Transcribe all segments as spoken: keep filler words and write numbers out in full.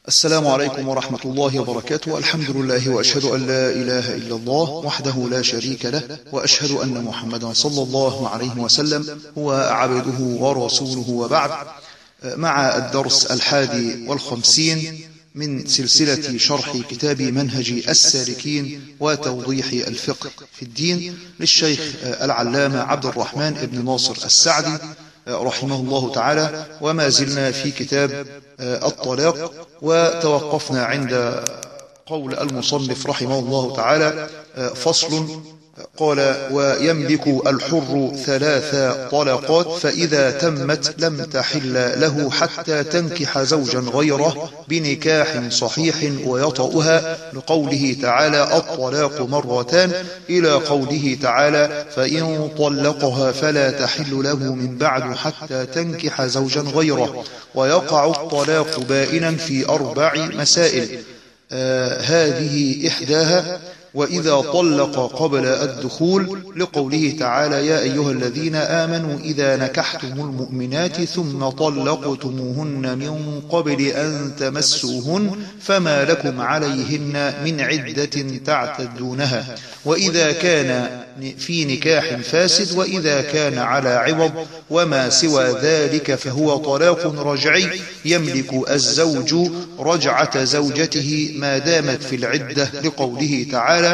السلام عليكم ورحمة الله وبركاته. الحمد لله وأشهد أن لا إله إلا الله وحده لا شريك له، وأشهد أن محمدا صلى الله عليه وسلم هو عبده ورسوله، وبعد. مع الدرس الحادي والخمسين من سلسلة شرح كتاب منهج السالكين وتوضيح الفقه في الدين للشيخ العلامة عبد الرحمن بن ناصر السعدي رحمه الله تعالى، وما زلنا في كتاب الطلاق، وتوقفنا عند قول المصنف رحمه الله تعالى: فصل. قال: ويملك الحر ثلاث طلقات، فإذا تمت لم تحل له حتى تنكح زوجا غيره بنكاح صحيح ويطأها، لقوله تعالى: الطلاق مرتان، إلى قوله تعالى: فإن طلقها فلا تحل له من بعد حتى تنكح زوجا غيره. ويقع الطلاق بائنا في أربع مسائل، آه هذه إحداها: وإذا طلق قبل الدخول، لقوله تعالى: يا أيها الذين آمنوا إذا نكحتم المؤمنات ثم طلقتموهن من قبل أن تمسوهن فما لكم عليهن من عدة تعتدونها. وإذا كان في نكاح فاسد، وإذا كان على عوض، وما سوى ذلك فهو طلاق رجعي، يملك الزوج رجعة زوجته ما دامت في العدة، لقوله تعالى: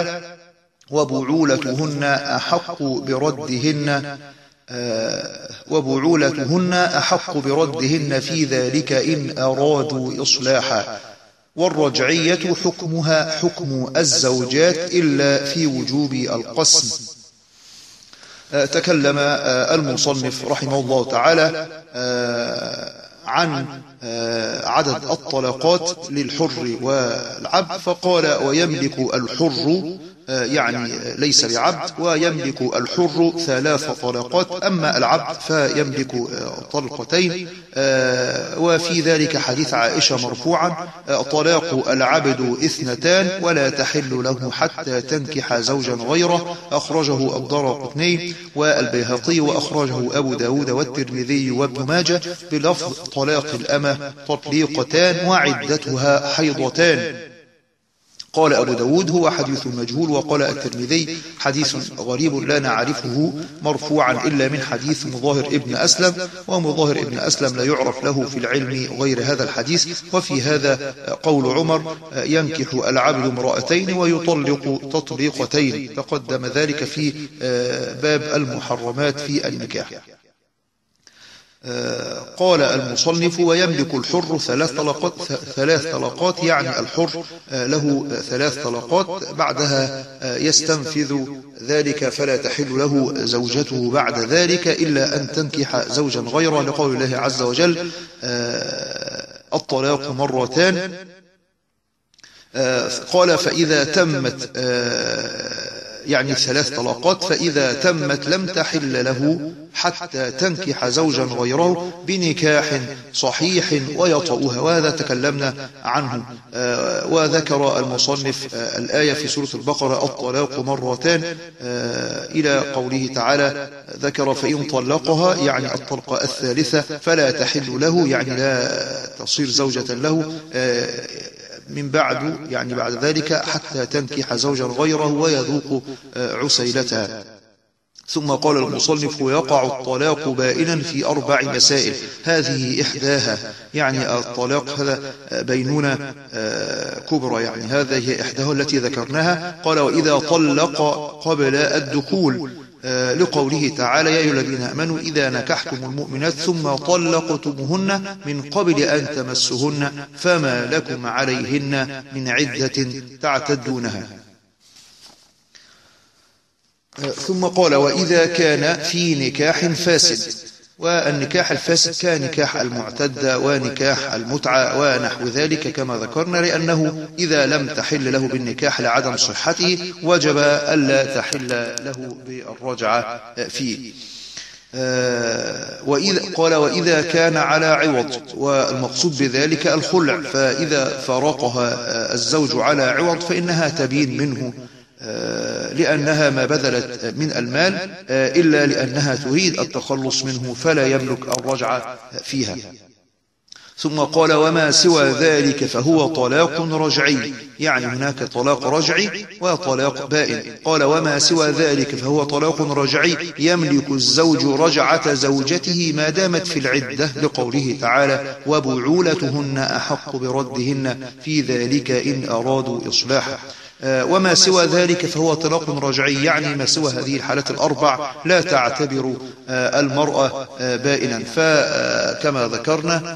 وبعولتهن أحق بردهن آه وبعولتهن أحق بردهن في ذلك إن أرادوا إصلاحا. والرجعية حكمها حكم الزوجات إلا في وجوب القسم. آه تكلم آه المصنف رحمه الله تعالى آه عن عدد الطلقات للحر والعبد، فقال: ويملك الحر، يعني ليس بعبد، ويملك الحر ثلاث طلقات، أما العبد فيملك طلقتين. وفي ذلك حديث عائشة مرفوعا: طلاق العبد اثنتان ولا تحل له حتى تنكح زوجا غيره، أخرجه الدارقطني والبيهقي، وأخرجه أبو داود والترمذي وابن ماجه بلفظ: طلاق الأمة تطليقتان وعدتها حيضتان. قال أبو داود: هو حديث مجهول. وقال الترمذي: حديث غريب لا نعرفه مرفوعا إلا من حديث مظاهر ابن أسلم، ومظاهر ابن أسلم لا يعرف له في العلم غير هذا الحديث. وفي هذا قول عمر: ينكح العبد امرأتين ويطلق تطليقتين، تقدم ذلك في باب المحرمات في النكاح. قال المصنف: ويملك الحر ثلاث طلقات ثلاث طلقات يعني الحر له ثلاث طلقات، بعدها يستنفذ ذلك فلا تحل له زوجته بعد ذلك إلا أن تنكح زوجا غيره، لقول الله عز وجل: الطلاق مرتان. قال: فإذا تمت يعني ثلاث طلقات، فإذا تمت لم تحل له حتى تنكح زوجا غيره بنكاح صحيح ويطأها. وهذا تكلمنا عنه. آه وذكر المصنف آه الآية في سورة البقرة: الطلاق مرتان، آه إلى قوله تعالى ذكر: فإن طلقها، يعني الطلقة الثالثة، فلا تحل له، يعني لا تصير زوجة له آه من بعد، يعني بعد ذلك، حتى تنكح زوجا غيره ويذوق عسيلتها. ثم قال المصنف: ويقع الطلاق بائنا في أربع مسائل، هذه إحداها، يعني الطلاق هذا بينونة كبرى، يعني هذه إحداها التي ذكرناها. قال: وإذا طلق قبل الدخول، لقوله تعالى: يا أيها الذين آمنوا إذا نكحتم المؤمنات ثم طلقتموهن من قبل أن تمسهن فما لكم عليهن من عدة تعتدونها. ثم قال: وإذا كان في نكاح فاسد، والنكاح الفاسد كنكاح المعتدة ونكاح المتعة ونحو ذلك كما ذكرنا، لأنه إذا لم تحل له بالنكاح لعدم صحته وجب ألا تحل له بالرجعة فيه. وإذا قال: وإذا كان على عوض، والمقصود بذلك الخلع، فإذا فارقها الزوج على عوض فإنها تبين منه، لأنها ما بذلت من المال إلا لأنها تريد التخلص منه، فلا يملك الرجعة فيها. ثم قال وما سوى ذلك فهو طلاق رجعي، يعني هناك طلاق رجعي وطلاق بائن. قال وما سوى ذلك فهو طلاق رجعي يملك الزوج رجعة زوجته ما دامت في العدة، لقوله تعالى وبعولتهن أحق بردهن في ذلك إن أرادوا إصلاحا. وما سوى ذلك فهو طلاق رجعي، يعني ما سوى هذه الحالات الأربع لا تعتبر المرأة بائنا. فكما ذكرنا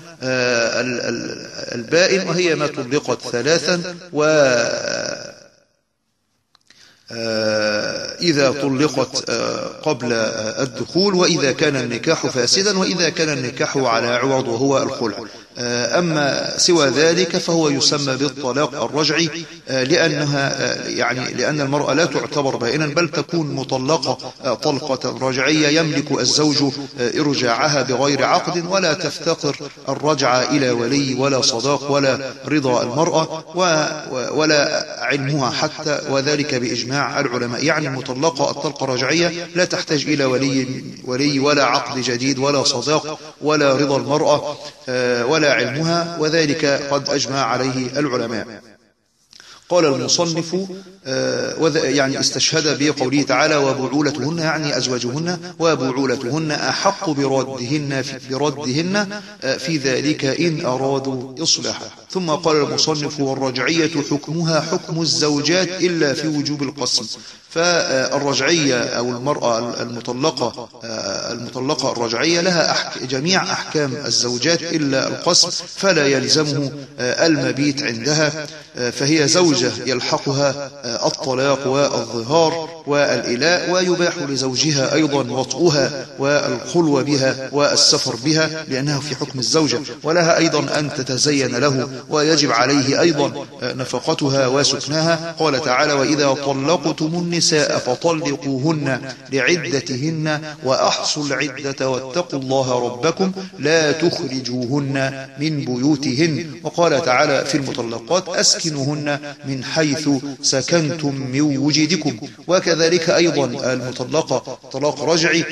البائن وهي ما طلقت ثلاثا، و إذا طلقت قبل الدخول، وإذا كان النكاح فاسدا، وإذا كان النكاح على عوض وهو الخلع. أما سوى ذلك فهو يسمى بالطلاق الرجعي، لأنها يعني لأن المرأة لا تعتبر بائنا، بل تكون مطلقة طلقة رجعية يملك الزوج إرجاعها بغير عقد، ولا تفتقر الرجعة إلى ولي ولا صداق ولا رضا المرأة ولا علمها حتى، وذلك بإجماع العلماء. يعني المطلقة الطلقة الرجعية لا تحتاج إلى ولي ولي ولا عقد جديد ولا صداق ولا رضا المرأة ولا علمها، وذلك قد أجمع عليه العلماء. قال المصنف يعني استشهد بقوله تعالى وبعولتهن، يعني أزواجهن، وبعولتهن أحق بردهن في, بردهن في ذلك إن أرادوا إصلاحا. ثم قال المصنف والرجعية حكمها حكم الزوجات إلا في وجوب القسم. فالرجعية أو المرأة المطلقة المطلقة الرجعية لها أحك جميع أحكام الزوجات إلا القسم، فلا يلزمه المبيت عندها، فهي زوجة يلحقها الطلاق والظهار والإلاء، ويباح لزوجها أيضا وطئها والخلوة بها والسفر بها، لأنها في حكم الزوجة، ولها أيضا أن تتزين له، ويجب عليه أيضا نفقتها وسكنها. قال تعالى وإذا طلقتم النساء فطلقوهن لعدتهن وأحصوا العدة واتقوا الله ربكم لا تخرجوهن من بيوتهن. وقال تعالى في المطلقات أسكنوهن من حيث سكنتم من وجدكم. وكذلك أيضا المطلقة طلاق رجعي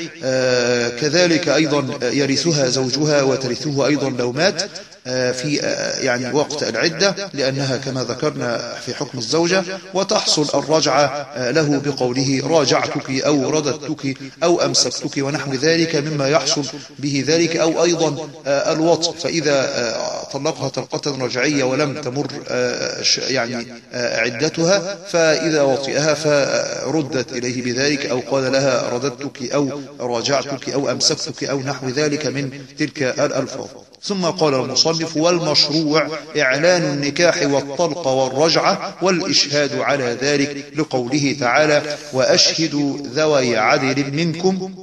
كذلك أيضا يرثها زوجها وترثه أيضا لو مات في يعني وقت العدة، لأنها كما ذكرنا في حكم الزوجة، وتحصل الرجعة له بقوله راجعتك أو رددتك أو أمسكتك ونحو ذلك مما يحصل به ذلك، أو أيضا الوطء، فإذا طلقها طلقة رجعية ولم تمر يعني عدتها، فإذا وطئها فردت إليه بذلك، أو قال لها رددتك أو راجعتك أو أمسكتك أو نحو ذلك من تلك الألفاظ. ثم قال المصنف والمشروع إعلان النكاح والطلق والرجعة والإشهاد على ذلك، لقوله تعالى وأشهدوا ذوي عدل منكم.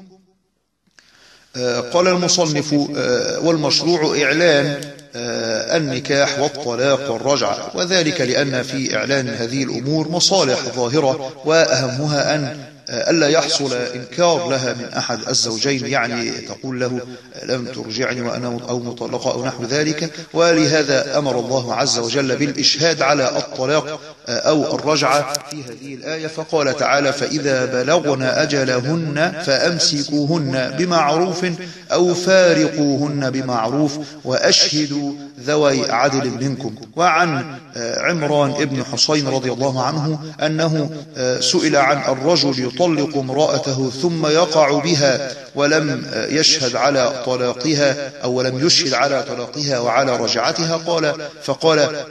قال المصنف والمشروع إعلان النكاح والطلاق والرجعة، وذلك لأن في إعلان هذه الأمور مصالح ظاهرة، وأهمها أن ألا يحصل إنكار لها من أحد الزوجين، يعني تقول له لم ترجعني وأنا أو مطلقة أو نحو ذلك. ولهذا أمر الله عز وجل بالإشهاد على الطلاق أو الرجعة في هذه الآية، فقال تعالى فإذا بلغن أجلهن فأمسكوهن بمعروف أو فارقوهن بمعروف وأشهدوا ذوي عدل منكم. وعن عمران ابن حسين رضي الله عنه أنه سئل عن الرجل يطلق امرأته ثم يقع بها ولم يشهد على طلاقها أو ولم يشهد على طلاقها وعلى رجعتها، قال فقال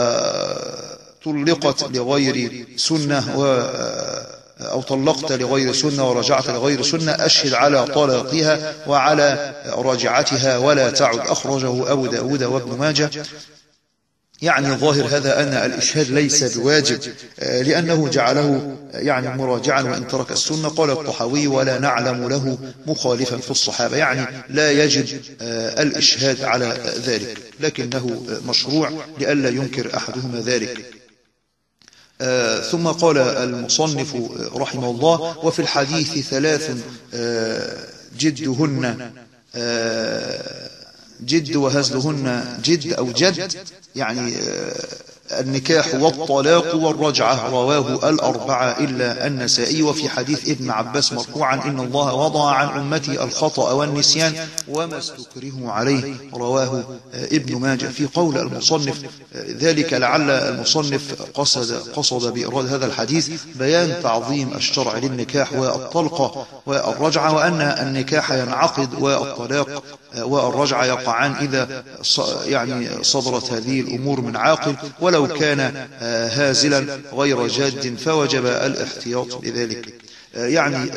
طلقت لغير سنة و أو طلقت لغير سنة ورجعت لغير سنة، أشهد على طلاقها وعلى رجعتها ولا تعد. أخرجه أبو داود وابن ماجه. يعني ظاهر هذا أن الإشهاد ليس بواجب، لأنه جعله يعني مراجعا وإن ترك السنة. قال الطحاوي ولا نعلم له مخالفا في الصحابة، يعني لا يجب الإشهاد على ذلك، لكنه مشروع لئلا ينكر أحدهما ذلك. آه ثم قال المصنف رحمه الله وفي الحديث ثلاث آه جدهن آه جد وهزلهن جد أو جد، يعني آه النكاح والطلاق والرجعة رواه الأربعة إلا النسائي. وفي حديث ابن عباس مرفوعا إن الله وضع عن أمتي الخطأ والنسيان وما استكرهوا عليه رواه ابن ماجه. في قول المصنف ذلك لعل المصنف قصد, قصد بإيراد هذا الحديث بيان تعظيم الشرع للنكاح والطلقة والرجعة، وأن النكاح ينعقد والطلاق والرجعة يقعان إذا يعني صدرت هذه الأمور من عاقل، ولو كان هازلا غير جاد فوجب الاحتياط لذلك. يعني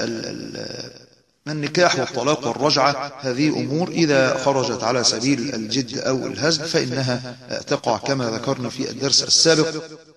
النكاح والطلاق والرجعة هذه أمور إذا خرجت على سبيل الجد أو الهزل فإنها تقع كما ذكرنا في الدرس السابق.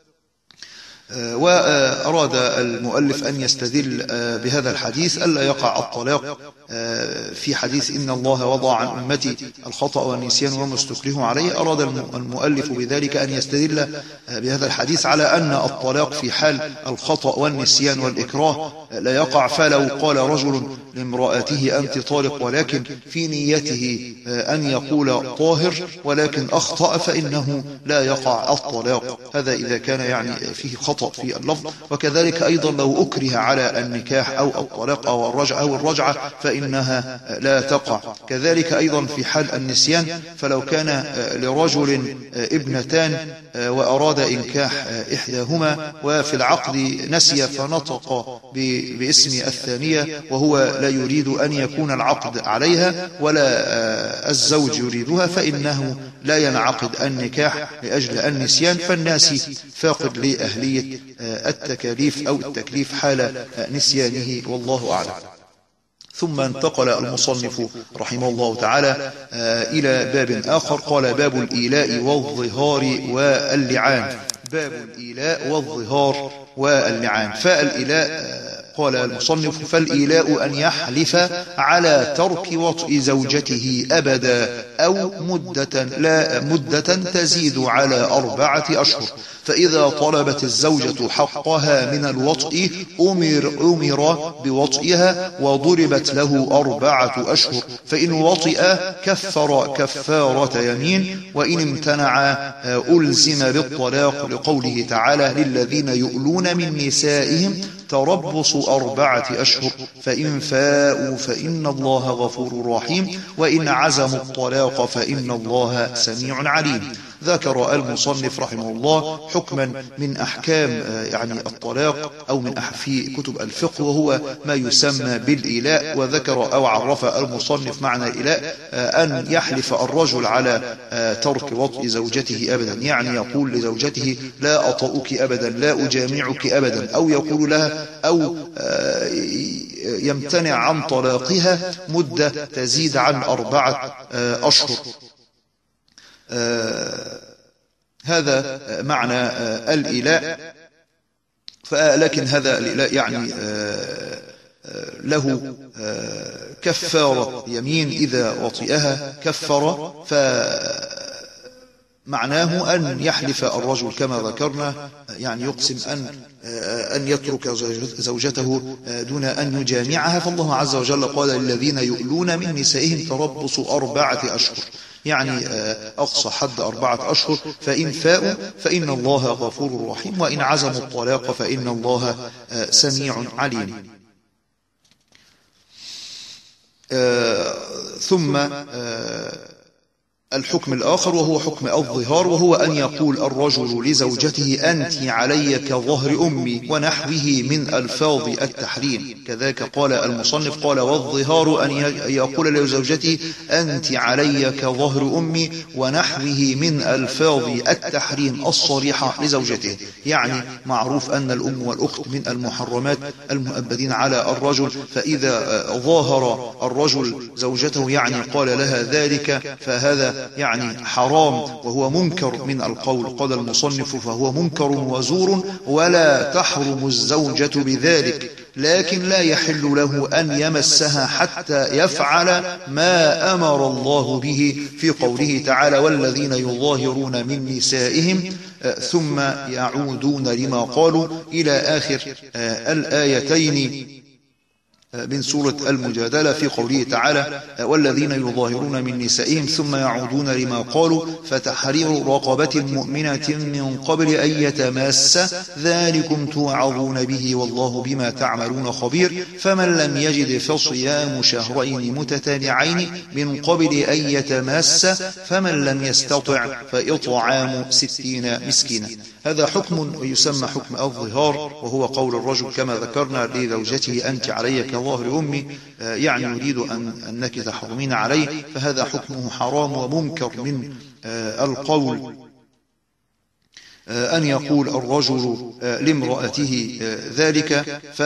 وأراد المؤلف أن يستدل بهذا الحديث ألا يقع الطلاق في حديث إن الله وضع عن أمتي الخطأ والنسيان وما استكرهوا عليه. أراد المؤلف بذلك أن يستدل بهذا الحديث على أن الطلاق في حال الخطأ والنسيان والإكراه لا يقع. فلو قال رجل لامرأته أنت طالق ولكن في نيته أن يقول طاهر ولكن أخطأ فإنه لا يقع الطلاق، هذا إذا كان يعني فيه خطأ في اللفظ. وكذلك أيضا لو أكره على النكاح أو الطلاق أو الرجعة أو الرجعة فإنها لا تقع. كذلك أيضا في حال النسيان، فلو كان لرجل ابنتان وأراد إنكاح إحداهما وفي العقد نسي فنطق باسم الثانية وهو لا يريد أن يكون العقد عليها ولا الزوج يريدها فإنه لا ينعقد النكاح لأجل النسيان، فالناسي فاقد لأهلية التكاليف أو التكليف حال نسيانه، والله أعلم. ثم انتقل المصنف رحمه الله تعالى إلى باب آخر، قال باب الإيلاء والظهار واللعان. باب الإيلاء والظهار واللعان. فالإيلاء قال المصنف فالإيلاء أن يحلف على ترك وطئ زوجته أبدا أو مدة لا مدة تزيد على أربعة أشهر، فإذا طلبت الزوجة حقها من الوطئ أمر, أمر بوطئها وضربت له أربعة أشهر، فإن وطئ كفر كفارة يمين، وإن امتنع ألزم بالطلاق لقوله تعالى للذين يؤلون من نسائهم تربص أربعة أشهر فإن فاءوا فإن الله غفور رحيم وإن عزموا الطلاق فإن الله سميع عليم. ذكر المصنف رحمه الله حكما من أحكام يعني الطلاق أو من في كتب الفقه وهو ما يسمى بالإيلاء، وذكر أو عرف المصنف معنى الإيلاء أن يحلف الرجل على ترك وطئ زوجته أبدا، يعني يقول لزوجته لا أطأك أبدا لا أجامعك أبدا، أو يقول لها أو يمتنع عن طلاقها مدة تزيد عن أربعة أشهر. آه هذا معنى آه الإيلاء. لكن هذا الإيلاء يعني آه آه له آه كفارة يمين إذا وطئها كفر، فمعناه أن يحلف الرجل كما ذكرنا، يعني يقسم أن أن يترك زوجته دون أن يجامعها. فالله عز وجل قال للذين يؤلون من نسائهم تربص أربعة أشهر، يعني أقصى حد أربعة أشهر، فإن فاءوا فإن الله غفور رحيم وإن عزموا الطلاق فإن الله سميع عليم. ثم الحكم الآخر وهو حكم الظهار، وهو أن يقول الرجل لزوجته أنت علي كظهر أمي ونحوه من ألفاظ التحريم. كذلك قال المصنف قال والظهار أن يقول لزوجته أنت علي كظهر أمي ونحوه من ألفاظ التحريم الصريحة لزوجته. يعني معروف أن الأم والأخت من المحرمات المؤبدين على الرجل، فإذا ظاهر الرجل زوجته يعني قال لها ذلك فهذا يعني حرام وهو منكر من القول. قال المصنف فهو منكر وزور ولا تحرم الزوجة بذلك، لكن لا يحل له أن يمسها حتى يفعل ما أمر الله به في قوله تعالى والذين يظاهرون من نسائهم ثم يعودون لما قالوا إلى آخر الآيتين من سورة المجادلة في قوله تعالى: والذين يظاهرون من نسائهم ثم يعودون لما قالوا فتحرير رقبة مؤمنة من قبل أن يتماس ذلكم توعظون به والله بما تعملون خبير فمن لم يجد فصيام شهرين متتابعين من قبل أن يتماس فمن لم يستطع فإطعام ستين مسكينا. هذا حكم يسمى حكم الظهار، وهو قول الرجل كما ذكرنا لزوجته: أنت علي كظهر أمي، يعني يريد أن أنك تحرمين عليه، فهذا حكمه حرام ومنكر من القول أن يقول الرجل لامرأته ذلك. ف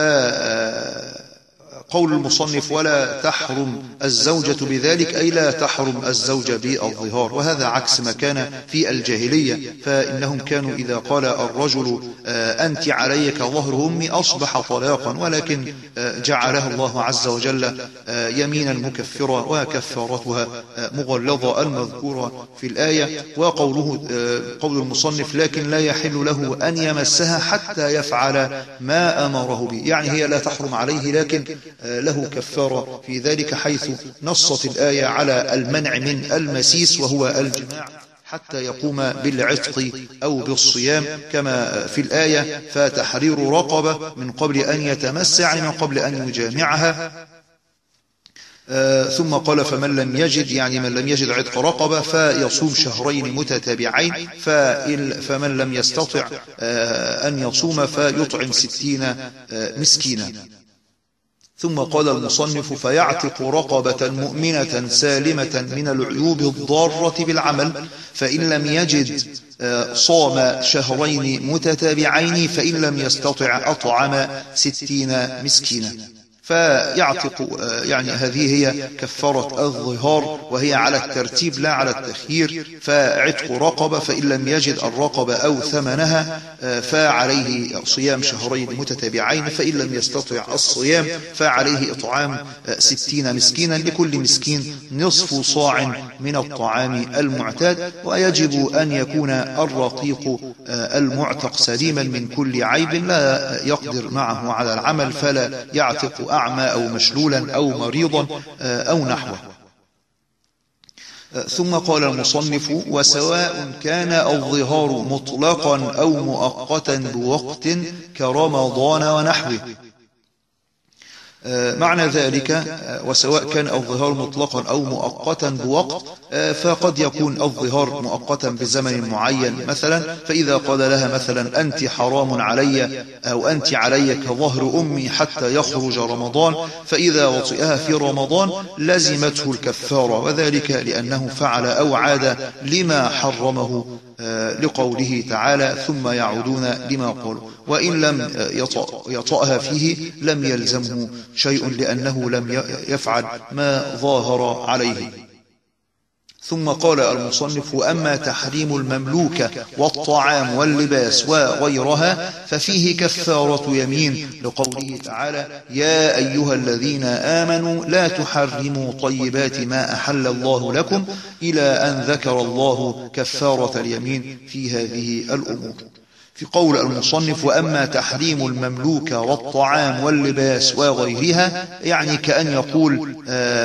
قول المصنف: ولا تحرم الزوجة بذلك، أي لا تحرم الزوجة بالظهار، وهذا عكس ما كان في الجاهلية، فإنهم كانوا إذا قال الرجل أنت علي كظهر أمي أصبح طلاقا، ولكن جعلها الله عز وجل يمينا مكفرة وكفارتها مغلظة المذكورة في الآية. وقوله قول المصنف: لكن لا يحل له أن يمسها حتى يفعل ما أمره به، يعني هي لا تحرم عليه لكن له كفارة في ذلك، حيث نصت الآية على المنع من المسيس وهو الجماع حتى يقوم بالعتق أو بالصيام كما في الآية: فتحرير رقبة من قبل أن يتمس، يعني من قبل أن يجامعها. آه ثم قال: فمن لم يجد، يعني من لم يجد عتق رقبة فيصوم شهرين متتابعين، فمن لم يستطع آه أن يصوم فيطعم ستين آه مسكينا. ثم قال المصنف: فيعتق رقبة مؤمنة سالمة من العيوب الضارة بالعمل، فإن لم يجد صام شهرين متتابعين، فإن لم يستطع أطعم ستين مسكينا. فيعتق، يعني هذه هي كفارة الظهار، وهي على الترتيب لا على التخيير. فعتق رقبة، فإن لم يجد الرقبة أو ثمنها فعليه صيام شهرين متتابعين، فإن لم يستطع الصيام فعليه إطعام ستين مسكينا، لكل مسكين نصف صاع من الطعام المعتاد. ويجب أن يكون الرقيق المعتق سليما من كل عيب لا يقدر معه على العمل، فلا يعتق أعمى أو مشلولا أو مريضا أو نحوه. ثم قال المصنف: وسواء كان الظهار مطلقا أو مؤقتا بوقت كرمضان ونحوه. معنى ذلك: وسواء كان الظهار مطلقا أو مؤقتا بوقت، فقد يكون الظهار مؤقتا بزمن معين مثلا، فإذا قال لها مثلا أنت حرام علي أو أنت علي كظهر أمي حتى يخرج رمضان، فإذا وطئها في رمضان لزمته الكفارة، وذلك لأنه فعل أو عاد لما حرمه لقوله تعالى: ثم يعودون لما قالوا. وإن لم يطأها فيه لم يلزمه شيء، لأنه لم يفعل ما ظاهر عليه. ثم قال المصنف: وأما تحريم المملوكة والطعام واللباس وغيرها ففيه كفارة يمين، لقوله تعالى: يا أيها الذين آمنوا لا تحرموا طيبات ما أحل الله لكم، إلى أن ذكر الله كفارة اليمين في هذه الأمور. في قول المصنف: وأما تحريم المملوكة والطعام واللباس وغيرها، يعني كأن يقول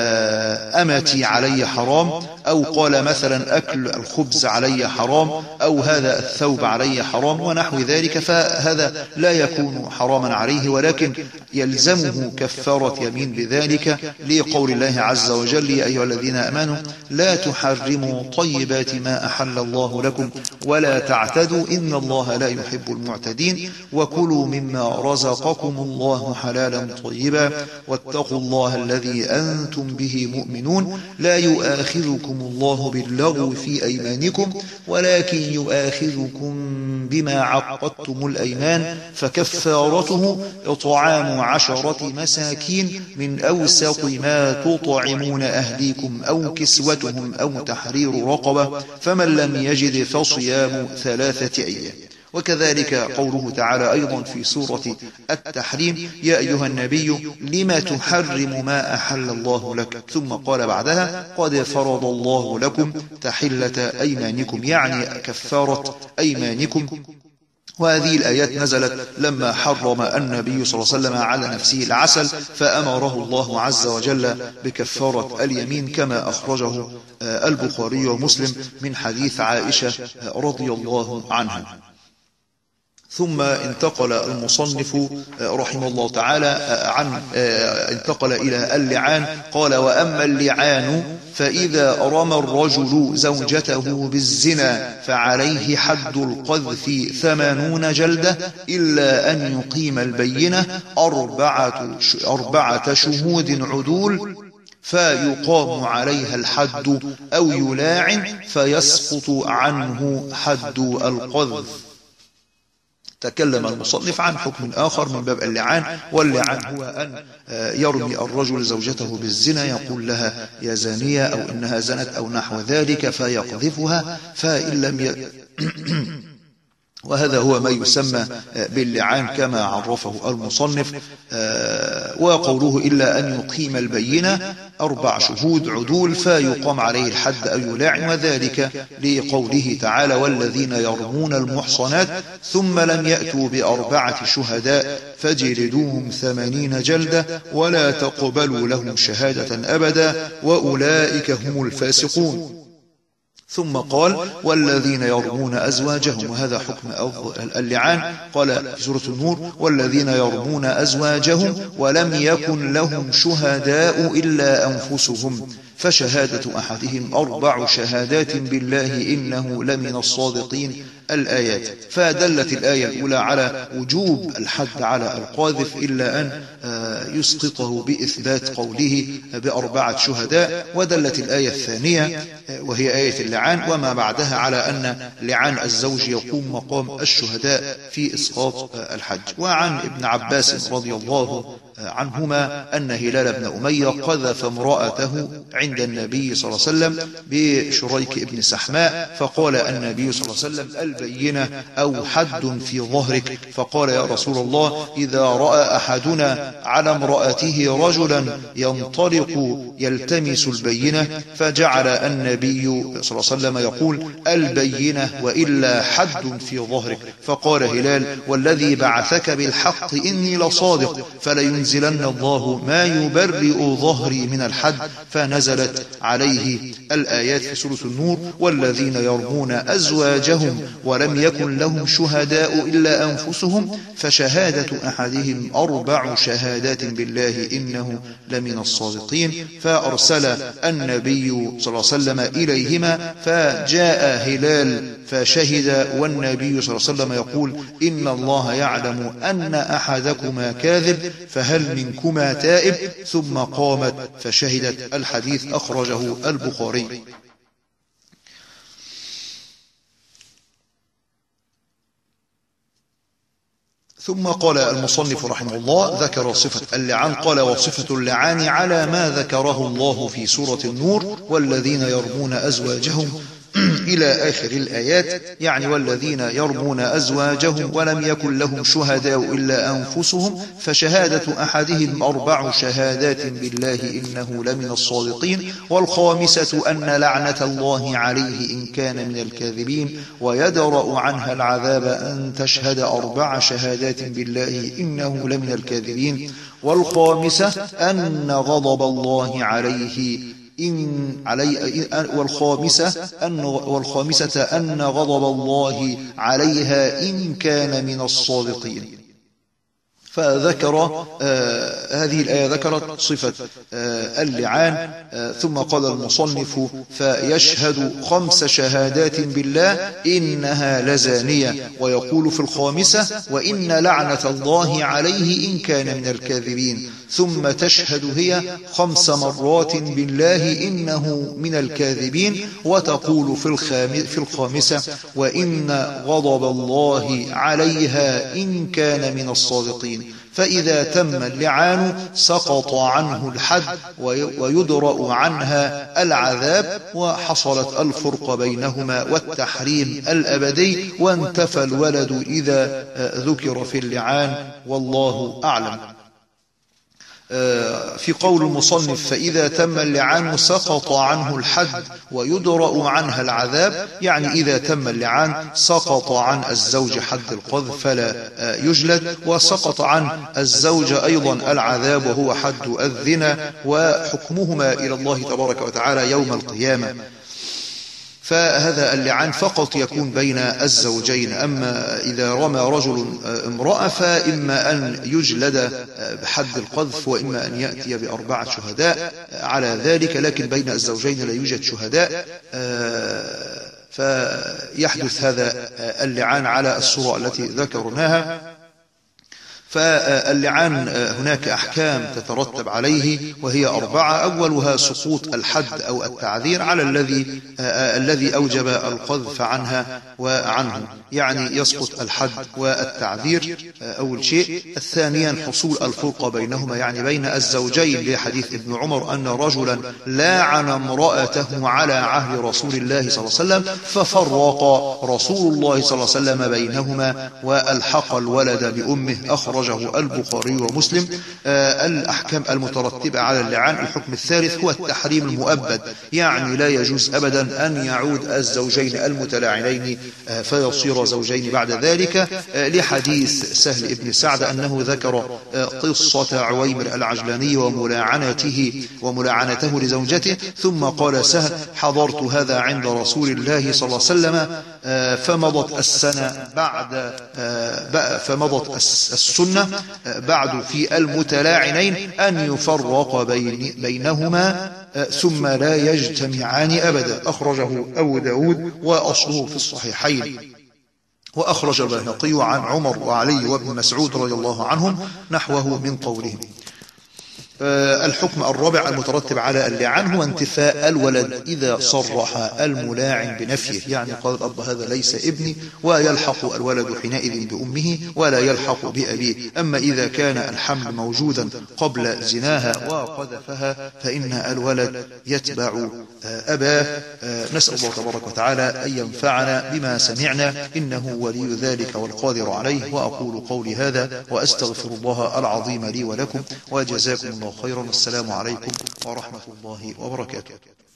أمتي علي حرام، أو قال مثلا أكل الخبز علي حرام، أو هذا الثوب علي حرام ونحو ذلك، فهذا لا يكون حراما عليه، ولكن يلزمه كفارة يمين بذلك، لقول الله عز وجل: يا أيها الذين آمنوا لا تحرموا طيبات ما أحل الله لكم ولا تعتدوا إن الله لا يحب المعتدين، وكلوا مما رزقكم الله حلالا طيبا واتقوا الله الذي أنتم به مؤمنون، لا يؤاخذكم الله باللغو في أيمانكم ولكن يؤاخذكم بما عقدتم الأيمان، فكفارته إطعام عشرة مساكين من أوسط ما تطعمون أهليكم أو كسوتهم أو تحرير رقبة، فمن لم يجد فصيام ثلاثة أيام. وكذلك قوله تعالى أيضا في سورة التحريم: يا أيها النبي لما تحرم ما أحل الله لك، ثم قال بعدها: قد فرض الله لكم تحلة أيمانكم، يعني كفارة أيمانكم. وهذه الآيات نزلت لما حرم النبي صلى الله عليه وسلم على نفسه العسل، فأمره الله عز وجل بكفارة اليمين كما أخرجه البخاري ومسلم من حديث عائشة رضي الله عنها. ثم انتقل المصنف رحمه الله تعالى عن انتقل إلى اللعان. قال: وأما اللعان فإذا رمى الرجل زوجته بالزنا فعليه حد القذف ثمانون جلدة إلا أن يقيم البينة أربعة, أربعة شهود عدول فيقام عليها الحد أو يلاعن فيسقط عنه حد القذف. تكلم المصنف عن حكم آخر من باب اللعان، واللعان هو أن يرمي الرجل زوجته بالزنا، يقول لها يا زانية أو إنها زنت أو نحو ذلك فيقذفها، فإن لم ي... وهذا هو ما يسمى باللعان كما عرفه المصنف. وقوله إلا أن يقيم البينة أربع شهود عدول فيقام عليه الحد أو يلاعن، وذلك لقوله تعالى: والذين يرمون المحصنات ثم لم يأتوا بأربعة شهداء فجلدوهم ثمانين جلدة ولا تقبلوا لهم شهادة أبدا وأولئك هم الفاسقون. ثم قال: والذين يرمون أزواجهم، وهذا حكم اللعان. قال في سورة النور: والذين يرمون أزواجهم ولم يكن لهم شهداء إلا أنفسهم فشهادة أحدهم أربع شهادات بالله إنه لمن الصادقين. الآيات. فدلت الآية الأولى على وجوب الحد على القاذف إلا أن يسقطه بإثبات قوله بأربعة شهداء، ودلت الآية الثانية وهي آية اللعان وما بعدها على أن لعان الزوج يقوم مقام الشهداء في إسقاط الحج. وعن ابن عباس رضي الله عنهما أن هلال بن أمية قذف امرأته عند النبي صلى الله عليه وسلم بشريك ابن سحماء، فقال النبي صلى الله عليه وسلم: البينة أو حد في ظهرك. فقال: يا رسول الله، إذا رأى أحدنا على امرأته رجلا ينطلق يلتمس البينة، فجعل النبي صلى الله عليه وسلم يقول: البينة وإلا حد في ظهرك. فقال هلال: والذي بعثك بالحق إني لصادق، فلينزلن الله ما يبرئ ظهري من الحد. فنزلت عليه الآيات في سورة النور: والذين يرمون أزواجهم ولم يكن لهم شهداء إلا أنفسهم فشهادة أحدهم أربع شهادات بالله إنه لمن الصادقين. فأرسل النبي صلى الله عليه وسلم إليهما، فجاء هلال فشهد، والنبي صلى الله عليه وسلم يقول: إن الله يعلم أن أحدكما كاذب فهل منكما تائب؟ ثم قامت فشهدت. الحديث أخرجه البخاري. ثم قال المصنف رحمه الله ذكر صفة اللعان. قال: وصفة اللعان على ما ذكره الله في سورة النور: والذين يرمون أزواجهم إلى آخر الآيات، يعني والذين يرمون أزواجهم ولم يكن لهم شهداء إلا أنفسهم فشهادة أحدهم أربع شهادات بالله إنه لمن الصادقين. والخامسة أن لعنة الله عليه إن كان من الكاذبين، ويدرأ عنها العذاب أن تشهد أربع شهادات بالله إنه لمن الكاذبين. والخامسة أن غضب الله عليه إن علي والخامسة أن والخامسة أن غضب الله عليها إن كان من الصادقين. فذكر آه هذه الآية ذكرت صفة آه اللعان. آه ثم قال المصنف: فيشهد خمس شهادات بالله إنها لزانية. ويقول في الخامسة: وإن لعنة الله عليه إن كان من الكاذبين. ثم تشهد هي خمس مرات بالله إنه من الكاذبين، وتقول في الخامسة: وإن غضب الله عليها إن كان من الصادقين. فإذا تم اللعان سقط عنه الحد ويدرأ عنها العذاب، وحصلت الفرق بينهما والتحريم الأبدي، وانتفى الولد إذا ذكر في اللعان، والله أعلم. في قول المصنف فإذا تم اللعان سقط عنه الحد ويدرأ عنها العذاب، يعني إذا تم اللعان سقط عن الزوج حد القذف فلا يجلد، وسقط عن الزوج أيضا العذاب وهو حد الزنا، وحكمهما إلى الله تبارك وتعالى يوم القيامة. فهذا اللعان فقط يكون بين الزوجين. أما إذا رمى رجل امرأة فإما أن يجلد بحد القذف وإما أن يأتي بأربعة شهداء على ذلك، لكن بين الزوجين لا يوجد شهداء، فيحدث هذا اللعان على الصورة التي ذكرناها. فاللعان هناك أحكام تترتب عليه وهي أربعة. أولها سقوط الحد أو التعذير على الذي الذي أوجب القذف عنها وعنه، يعني يسقط الحد والتعذير أول شيء. الثانيا حصول الفرقة بينهما، يعني بين الزوجين، لحديث ابن عمر أن رجلا لاعن امرأته على عهد رسول الله صلى الله عليه وسلم ففرق رسول الله صلى الله عليه وسلم بينهما وألحق الولد بأمه، أخرجه البخاري ومسلم. آه الأحكام المترتبة على اللعان. الحكم الثالث هو التحريم المؤبد، يعني لا يجوز أبدا أن يعود الزوجين المتلاعنين آه فيصير زوجين بعد ذلك، آه لحديث سهل بن سعد أنه ذكر آه قصة عويمر العجلاني وملاعنته وملاعنته لزوجته، ثم قال سهل حضرت هذا عند رسول الله صلى الله عليه وسلم آه فمضت السنة بعد آه فمضت السنة بعد في المتلاعنين أن يفرق بين بينهما ثم لا يجتمعان أبدا، أخرجه أبو داود وأصله في الصحيحين. وأخرج البيهقي عن عمر وعلي وابن مسعود رضي الله عنهم نحوه من قولهم. الحكم الرابع المترتب على اللعان هو انتفاء الولد إذا صرح الملاعن بنفيه، يعني قال الأب هذا ليس ابني، ويلحق الولد حينئذ بأمه ولا يلحق بأبيه. أما إذا كان الحمل موجودا قبل زناها وقذفها فإن الولد يتبع أباه. نسأل الله تبارك وتعالى أن ينفعنا بما سمعنا، إنه ولي ذلك والقادر عليه. وأقول قولي هذا وأستغفر الله العظيم لي ولكم، وجزاكم الله خيرا. السلام عليكم ورحمة الله وبركاته.